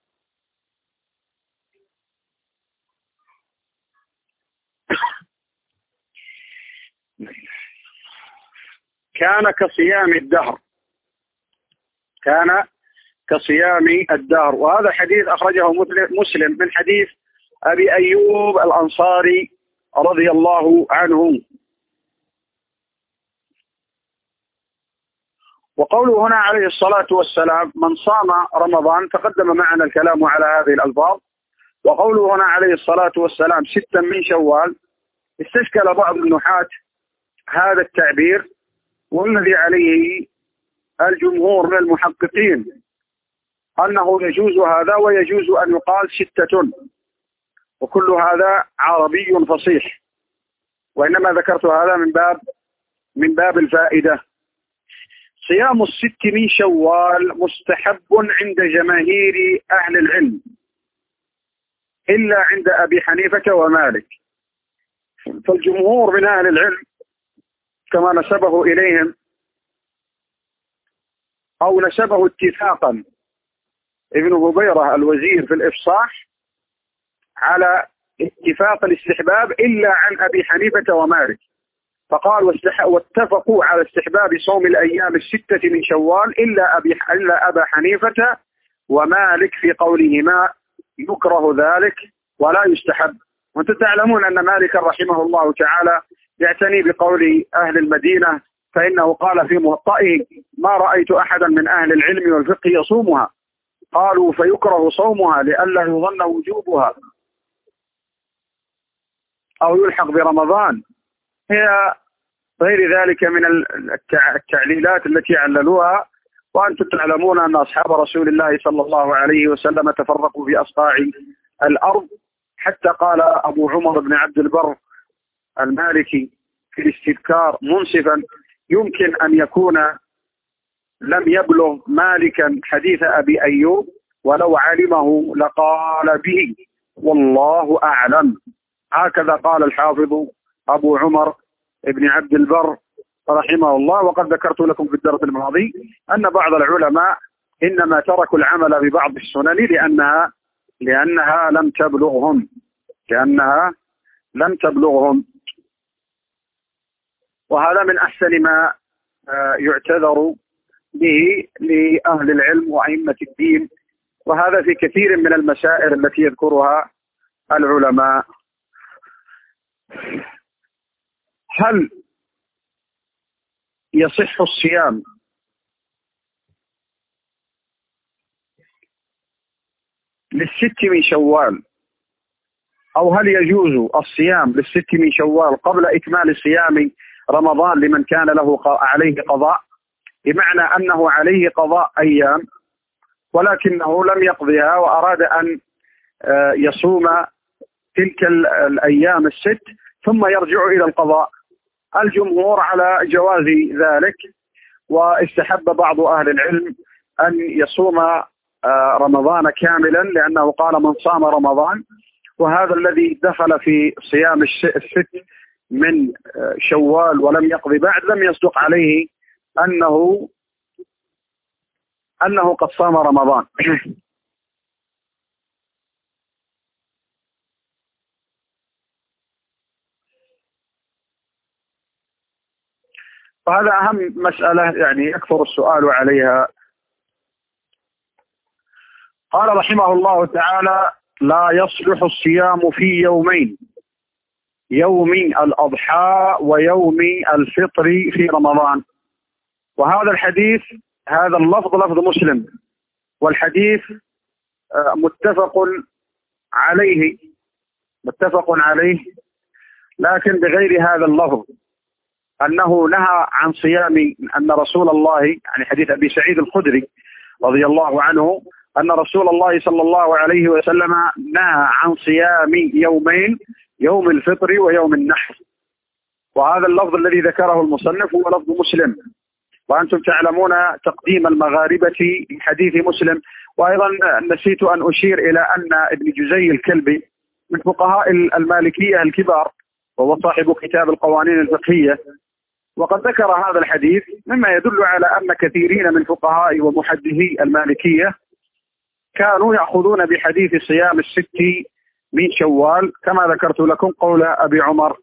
كان كصيام الدهر، كان كصيام الدهر. وهذا حديث أخرجه مسلم من حديث أبي أيوب الأنصاري رضي الله عنه. وقوله هنا عليه الصلاة والسلام من صام رمضان، تقدم معنا الكلام على هذه الألفاظ. وقوله هنا عليه الصلاة والسلام 6 من شوال، استشكل بعض النحاة هذا التعبير، والذي عليه الجمهور من المحققين أنه يجوز هذا ويجوز أن يقال 6، وكل هذا عربي فصيح، وإنما ذكرت هذا من باب الفائدة. صيام 6 من شوال مستحب عند جماهير أهل العلم إلا عند أبي حنيفة ومالك. فالجمهور من أهل العلم كما نسبه إليهم أو نسبه اتفاقا ابن هبيرة الوزير في الإفصاح على اتفاق الاستحباب إلا عن أبي حنيفة ومالك، فقال واتفقوا على استحباب صوم الأيام 6 من شوال إلا أبا حنيفة ومالك في قولهما يكره ذلك ولا يستحب. وأنتم تعلمون أن مالك رحمه الله تعالى يعتني بقول أهل المدينة، فإنه قال في موطئه ما رأيت أحدا من أهل العلم والفقه يصومها، قالوا فيكره صومها لئلا يظن وجوبها أو يلحق برمضان. هي غير ذلك من التعليلات التي عللوها. وأنتم تعلمون أن أصحاب رسول الله صلى الله عليه وسلم تفرقوا في أصقاع الأرض، حتى قال أبو عمر بن عبد البر المالكي في الاستذكار منصفا يمكن أن يكون لم يبلغ مالكا حديث أبي أيوب ولو علمه لقال به والله أعلم. هكذا قال الحافظ أبو عمر ابن عبد البر رحمه الله. وقد ذكرت لكم في الدرس الماضي أن بعض العلماء إنما تركوا العمل ببعض السنن لأنها لم تبلغهم، وهذا من أحسن ما يعتذر به لأهل العلم وأئمة الدين، وهذا في كثير من المسائل التي يذكرها العلماء. هل يصح الصيام لل6 من شوال، أو هل يجوز الصيام لل6 من شوال قبل إكمال صيام رمضان لمن كان له عليه قضاء؟ بمعنى أنه عليه قضاء أيام ولكنه لم يقضيها وأراد أن يصوم تلك الأيام 6 ثم يرجع إلى القضاء. الجمهور على جواز ذلك، واستحب بعض أهل العلم أن يصوم رمضان كاملا، لأنه قال من صام رمضان. وهذا الذي دخل في صيام 6 من شوال ولم يقضي بعد لم يصدق عليه أنه قد صام رمضان. وهذا أهم مسألة يعني يكثر السؤال عليها. قال رحمه الله تعالى: لا يصلح الصيام في يومين، يوم الأضحى ويوم الفطر في رمضان. وهذا الحديث، هذا اللفظ لفظ مسلم، والحديث متفق عليه، لكن بغير هذا اللفظ، أنه نهى عن صيام، أن رسول الله، يعني حديث أبي سعيد الخدري رضي الله عنه، أن رسول الله صلى الله عليه وسلم نهى عن صيام يومين، يوم الفطر ويوم النحر. وهذا اللفظ الذي ذكره المصنف هو لفظ مسلم، وأنتم تعلمون تقديم المغاربة لحديث مسلم. وأيضا نسيت أن أشير إلى أن ابن جزي الكلبي من فقهاء المالكية الكبار، وهو صاحب كتاب القوانين الفقهية، وقد ذكر هذا الحديث، مما يدل على أن كثيرين من فقهاء ومحدثي المالكية كانوا يأخذون بحديث صيام الست من شوال، كما ذكرت لكم قول أبي عمر.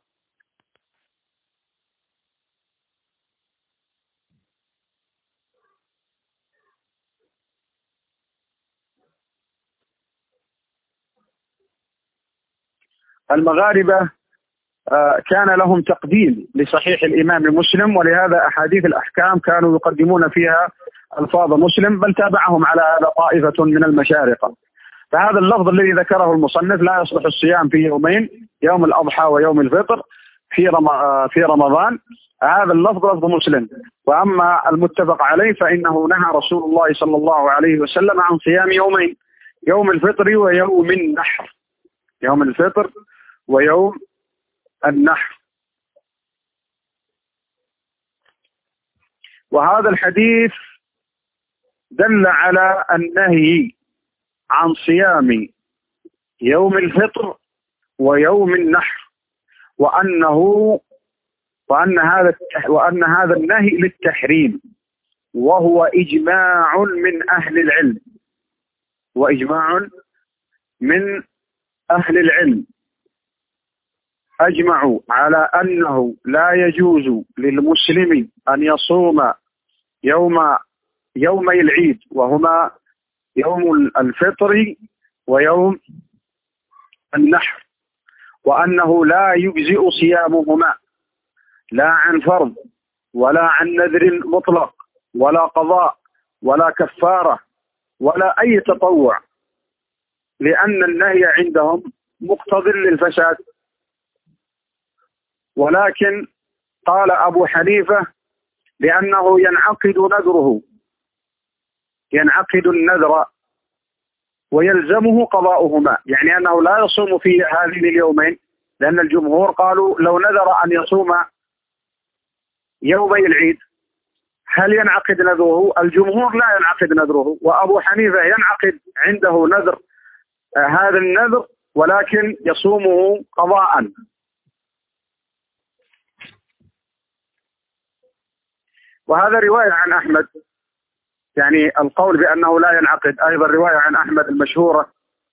المغاربة كان لهم تقديم لصحيح الإمام مسلم، ولهذا أحاديث الأحكام كانوا يقدمون فيها ألفاظ مسلم، بل تابعهم على هذا طائفة من المشارقة. فهذا اللفظ الذي ذكره المصنف: لا يصلح الصيام في يومين، يوم الأضحى ويوم الفطر في رمضان، هذا اللفظ لفظ مسلم. وأما المتفق عليه فإنه نهى رسول الله صلى الله عليه وسلم عن صيام يومين، يوم الفطر ويوم النحر، يوم الفطر ويوم النحر. وهذا الحديث دل على النهي عن صيام يوم الفطر ويوم النحر، وأن هذا النهي للتحريم، وهو إجماع من أهل العلم، أجمعوا على أنه لا يجوز للمسلم أن يصوم يومي العيد، وهما يوم الفطر ويوم النحر، وأنه لا يجزئ صيامهما لا عن فرض ولا عن نذر مطلق ولا قضاء ولا كفارة ولا أي تطوع، لأن النهي عندهم مقتضٍ للفساد. ولكن قال أبو حنيفة لأنه ينعقد النذر ويلزمه قضاؤهما، يعني أنه لا يصوم في هذين اليومين، لأن الجمهور قالوا لو نذر أن يصوم يومي العيد هل ينعقد نذره؟ الجمهور لا ينعقد نذره، وأبو حنيفة ينعقد عنده نذر، هذا النذر، ولكن يصومه قضاء. وهذا رواية عن أحمد، يعني القول بأنه لا ينعقد أيضا رواية عن أحمد المشهورة.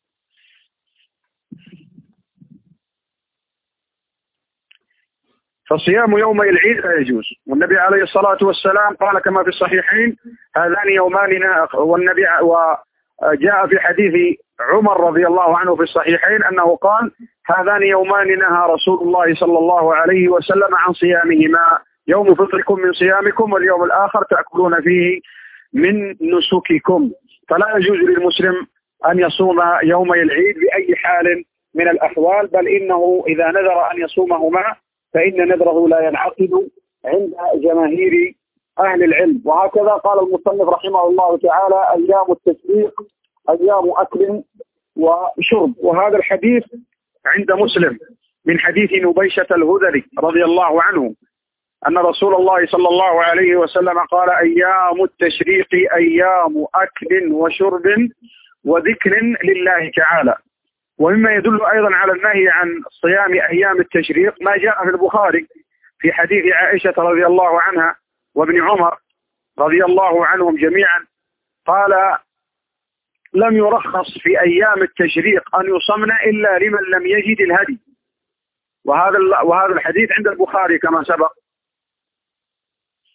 فصيام يومي العيد لا يجوز، والنبي عليه الصلاة والسلام قال كما في الصحيحين: هذان يومان، والنبي وجاء في حديث عمر رضي الله عنه في الصحيحين أنه قال: هذان يومان نهى رسول الله صلى الله عليه وسلم عن صيامهما، يوم فطركم من صيامكم، واليوم الآخر تأكلون فيه من نسككم. فلا يجوز للمسلم أن يصوم يومي العيد بأي حال من الأحوال، بل إنه إذا نذر أن يصومهما فإن نذره لا ينعقد عند جماهير أهل العلم. وهكذا قال المصنف رحمه الله تعالى: أيام التشريق أيام أكل وشرب. وهذا الحديث عند مسلم من حديث نبيشة الهذلي رضي الله عنه أن رسول الله صلى الله عليه وسلم قال: أيام التشريق أيام أكل وشرب وذكر لله تعالى. ومما يدل أيضا على النهي عن صيام أيام التشريق ما جاء في البخاري في حديث عائشة رضي الله عنها وابن عمر رضي الله عنهم جميعا، قال: لم يرخص في أيام التشريق أن يصمن إلا لمن لم يجد الهدي. وهذا الحديث عند البخاري كما سبق.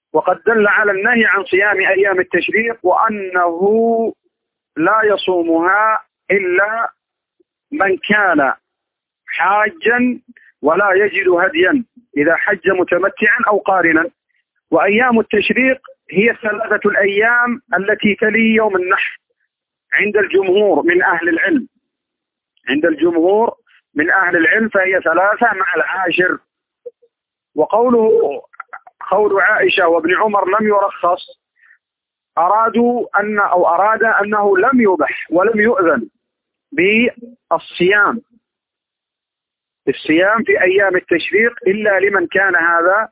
وقد دل على النهي عن صيام أيام التشريق وأنه لا يصومها إلا من كان حاجا ولا يجد هديا إذا حج متمتعا أو قارنا. وأيام التشريق هي 3 الأيام التي تلي يوم النحر عند الجمهور من أهل العلم. عند الجمهور من أهل العلم فهي 3 مع العاشر. وقوله قول عائشة وابن عمر لم يرخص أراد أنه لم يبح ولم يؤذن بالصيام في أيام التشريق إلا لمن كان هذا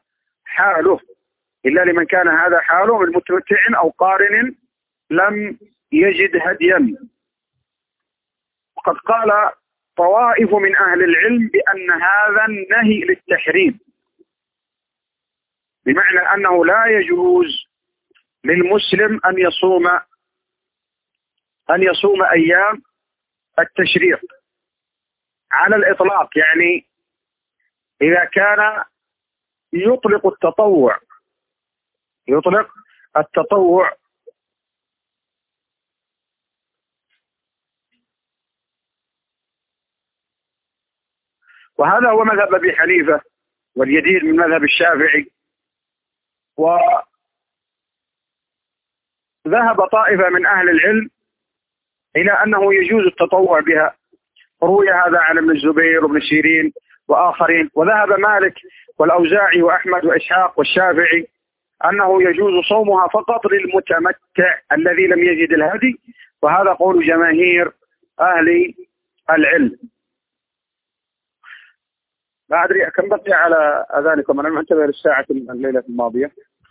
حاله من متمتع أو قارن لم يجد هديا. وقد قال طوائف من أهل العلم بأن هذا النهي للتحريم، بمعنى أنه لا يجوز للمسلم أن يصوم أيام التشريق على الإطلاق. يعني إذا كان يطلق التطوع وهذا هو مذهب أبي حنيفة والجدير من مذهب الشافعي. وذهب طائفة من أهل العلم إلى أنه يجوز التطوع بها، روي هذا عن ابن الزبير وابن سيرين وآخرين. وذهب مالك والأوزاعي وأحمد وإسحاق والشافعي أنه يجوز صومها فقط للمتمتع الذي لم يجد الهدي، وهذا قول جماهير أهل العلم. ما أدري كم بقي على أذانكم، أنا منتبه للساعة الليلة الماضية.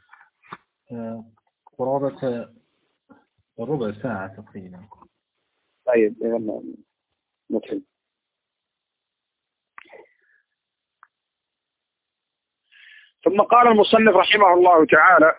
قرابة ربع ساعة تقريبا. طيب إذا نكمل. ثم قال المصنف رحمه الله تعالى: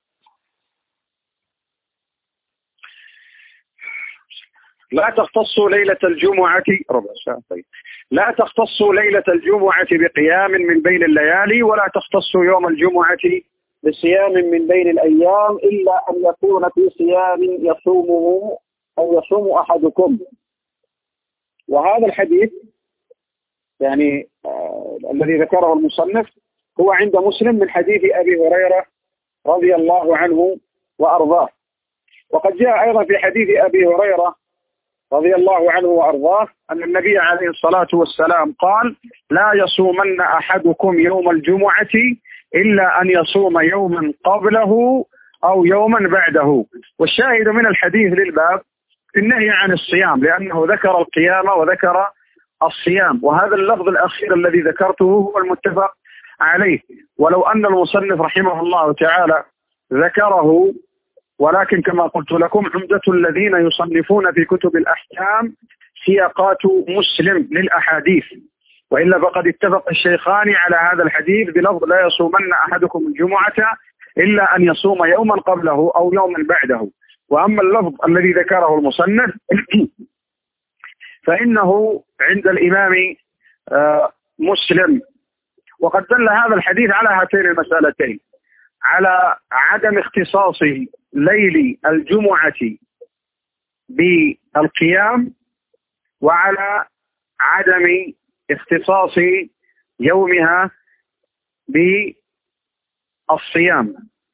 لا تختص ليلة الجمعة ربع ساعة. طيب لا تختص ليلة الجمعة بقيام من بين الليالي، ولا تختص يوم الجمعة بصيام من بين الأيام، إلا أن يكون في صيام يصومه أو يصوم أحدكم. وهذا الحديث يعني الذي ذكره المصنف هو عند مسلم من حديث أبي هريرة رضي الله عنه وأرضاه. وقد جاء أيضا في حديث أبي هريرة رضي الله عنه وأرضاه أن النبي عليه الصلاة والسلام قال: لا يصومن أحدكم يوم الجمعة إلا أن يصوم يوما قبله أو يوما بعده. والشاهد من الحديث للباب النهي عن الصيام، لأنه ذكر القيام وذكر الصيام، وهذا اللفظ الأخير الذي ذكرته هو المتفق عليه. ولو أن المصنف رحمه الله تعالى ذكره، ولكن كما قلت لكم عمدة الذين يصنفون في كتب الأحكام سياقات مسلم للأحاديث، وإلا فقد اتفق الشيخان على هذا الحديث بلفظ: لا يصومن أحدكم الجمعة إلا أن يصوم يوما قبله أو يوما بعده. وأما اللفظ الذي ذكره المصنف فإنه عند الإمام مسلم. وقد دل هذا الحديث على هاتين المسألتين: على عدم اختصاص ليل الجمعة بالقيام، وعلى عدم اختصاص يومها بالصيام.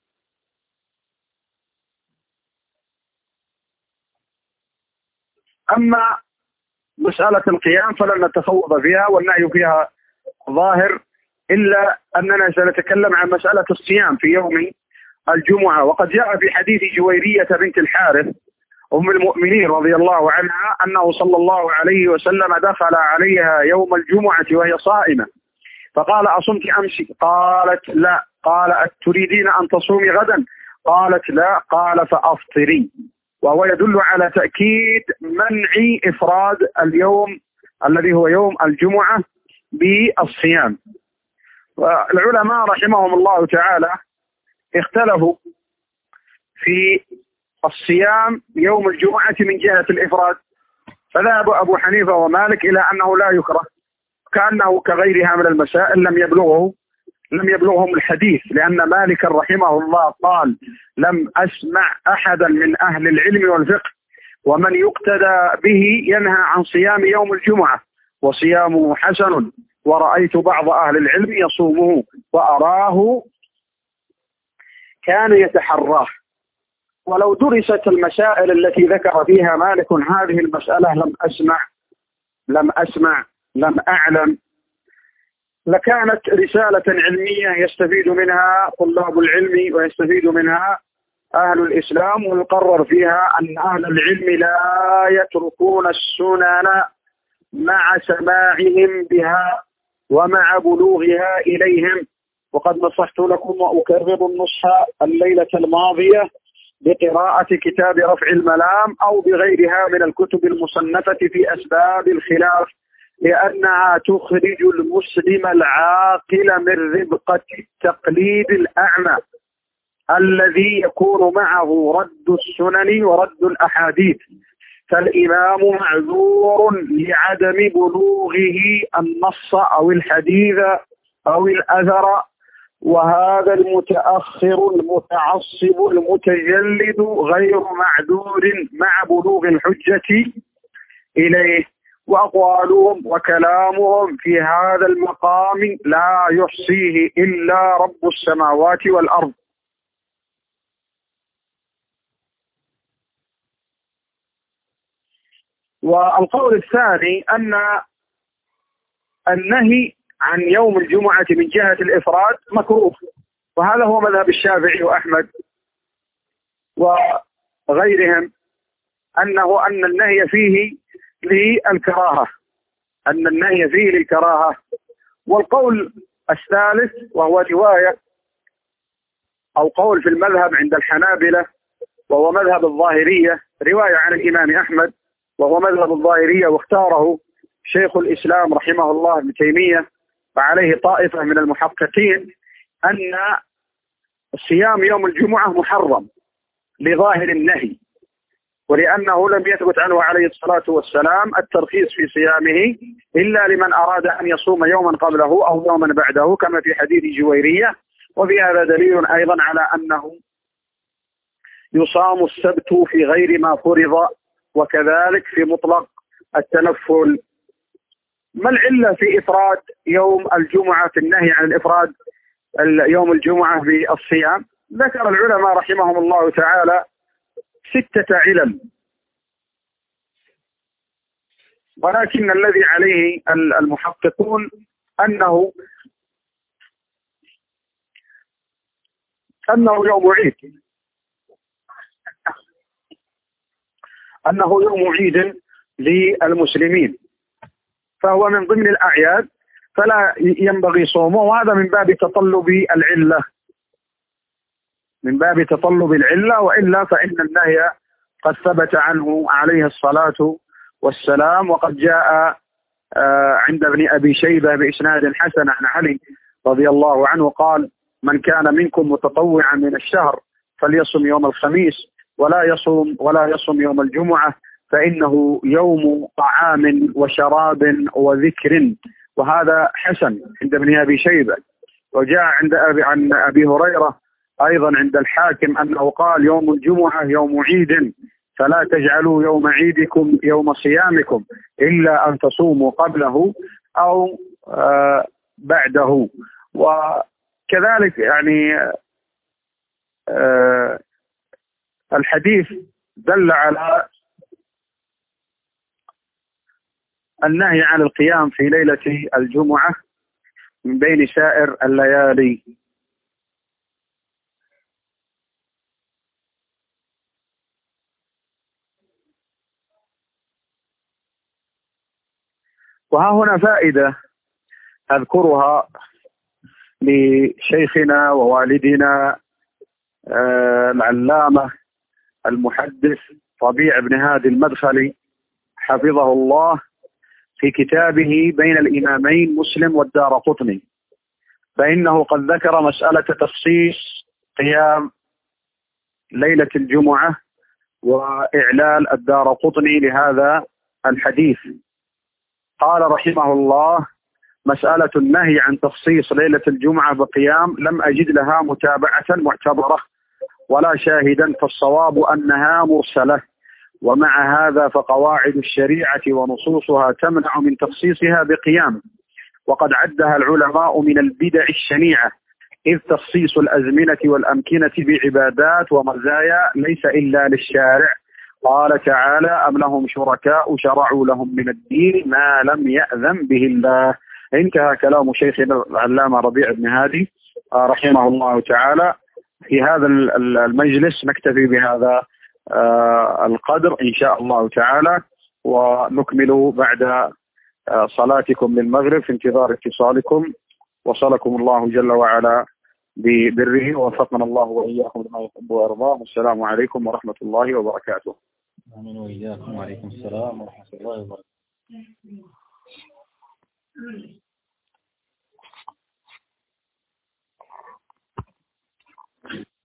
أما مسألة القيام فلن نتفوض فيها، والنهي فيها ظاهر، إلا أننا سنتكلم عن مسألة الصيام في يوم الجمعة. وقد جاء في حديث جويرية بنت الحارث أم المؤمنين رضي الله عنها أنه صلى الله عليه وسلم دخل عليها يوم الجمعة وهي صائمة فقال: أصمت أمس؟ قالت: لا. قال: أتريدين أن تصومي غدا؟ قالت: لا. قال: فأفطري. وهو يدل على تأكيد منع إفراد اليوم الذي هو يوم الجمعة بالصيام. والعلماء رحمهم الله تعالى اختلفوا في الصيام يوم الجمعة من جهة الإفراد، فذهب أبو حنيفة ومالك إلى أنه لا يكره، كأنه كغيرها من المسائل لم يبلغهم الحديث، لأن مالك رحمه الله قال: لم أسمع أحدا من أهل العلم والفقه ومن يقتدى به ينهى عن صيام يوم الجمعة، وصيامه حسن، ورأيت بعض أهل العلم يصومه وأراه كان يتحراه. ولو درست المسائل التي ذكر فيها مالك هذه المسألة لم أعلم، لكانت رسالة علمية يستفيد منها طلاب العلم ويستفيد منها أهل الإسلام، ويقرر فيها أن أهل العلم لا يتركون السنن مع سماعهم بها ومع بلوغها إليهم. وقد نصحت لكم وأكرر النصح الليلة الماضية بقراءة كتاب رفع الملام أو بغيرها من الكتب المصنفة في أسباب الخلاف، لأنها تخرج المسلم العاقل من ربقة التقليد الأعمى الذي يكون معه رد السنن ورد الأحاديث. فالإمام معذور لعدم بلوغه النص أو الحديث أو الأثر، وهذا المتأخر المتعصب المتجلد غير معذور مع بلوغ الحجة إليه. وأقوالهم وكلامهم في هذا المقام لا يحصيه إلا رب السماوات والأرض. والقول الثاني أن النهي عن يوم الجمعة من جهة الإفراد مكروه، وهذا هو مذهب الشافعي وأحمد وغيرهم، أن النهي فيه للكراهة. والقول الثالث وهو رواية أو قول في المذهب عند الحنابلة وهو مذهب الظاهرية، رواية عن الإمام أحمد وهو مذهب الظاهرية، واختاره شيخ الإسلام رحمه الله ابن تيمية وعليه طائفة من المحققين، أن صيام يوم الجمعة محرم لظاهر النهي، ولأنه لم يثبت عنه عليه الصلاة والسلام الترخيص في صيامه إلا لمن أراد أن يصوم يوما قبله أو يوما بعده كما في حديث جويرية. وفي هذا دليل أيضا على أنه يصام السبت في غير ما فرض، وكذلك في مطلق التنفل. ما العلة في إفراد يوم الجمعة، في النهي عن الإفراد يوم الجمعة بالصيام؟ ذكر العلماء رحمهم الله تعالى 6 علل، ولكن الذي عليه المحققون أنه يوم عيد، أنه يوم عيد للمسلمين، فهو من ضمن الأعياد فلا ينبغي صومه، وهذا من باب تطلب العلة، وإلا فإن النهي قد ثبت عنه عليه الصلاة والسلام. وقد جاء عند ابن أبي شيبة بإسناد حسن عن علي رضي الله عنه قال: من كان منكم متطوعا من الشهر فليصم يوم الخميس ولا يصم يوم الجمعة، فإنه يوم طعام وشراب وذكر. وهذا حسن عند ابن أبي شيبة. وجاء عن أبي هريرة أيضا عند الحاكم أنه قال: يوم الجمعة يوم عيد، فلا تجعلوا يوم عيدكم يوم صيامكم إلا أن تصوموا قبله أو بعده. وكذلك يعني الحديث دل على النهي عن القيام في ليلة الجمعة من بين سائر الليالي. وها هنا فائدة أذكرها لشيخنا ووالدنا العلامة المحدث ربيع بن هادي المدخلي حفظه الله في كتابه بين الإمامين مسلم والدارقطني، فإنه قد ذكر مسألة تخصيص قيام ليلة الجمعة وإعلال الدارقطني لهذا الحديث. قال رحمه الله: مسألة النهي عن تخصيص ليلة الجمعة بقيام لم أجد لها متابعة معتبرة ولا شاهدا، فالصواب أنها مرسلة. ومع هذا فقواعد الشريعة ونصوصها تمنع من تخصيصها بقيام، وقد عدها العلماء من البدع الشنيعة، إذ تخصيص الأزمنة والأمكنة بعبادات ومزايا ليس إلا للشارع. قال تعالى: أم لهم شركاء شرعوا لهم من الدين ما لم يأذن به الله. انتهى كلام شيخنا العلامة ربيع بن هادي رحمه الله تعالى. في هذا المجلس نكتفي بهذا القدر إن شاء الله تعالى، ونكمل بعد صلاتكم للمغرب في انتظار اتصالكم. وصلكم الله جل وعلا ببره، ووفقنا الله وإياكم لما يحب ويرضاه. والسلام عليكم ورحمة الله وبركاته. آمين وإياكم، وعليكم السلام ورحمة الله وبركاته.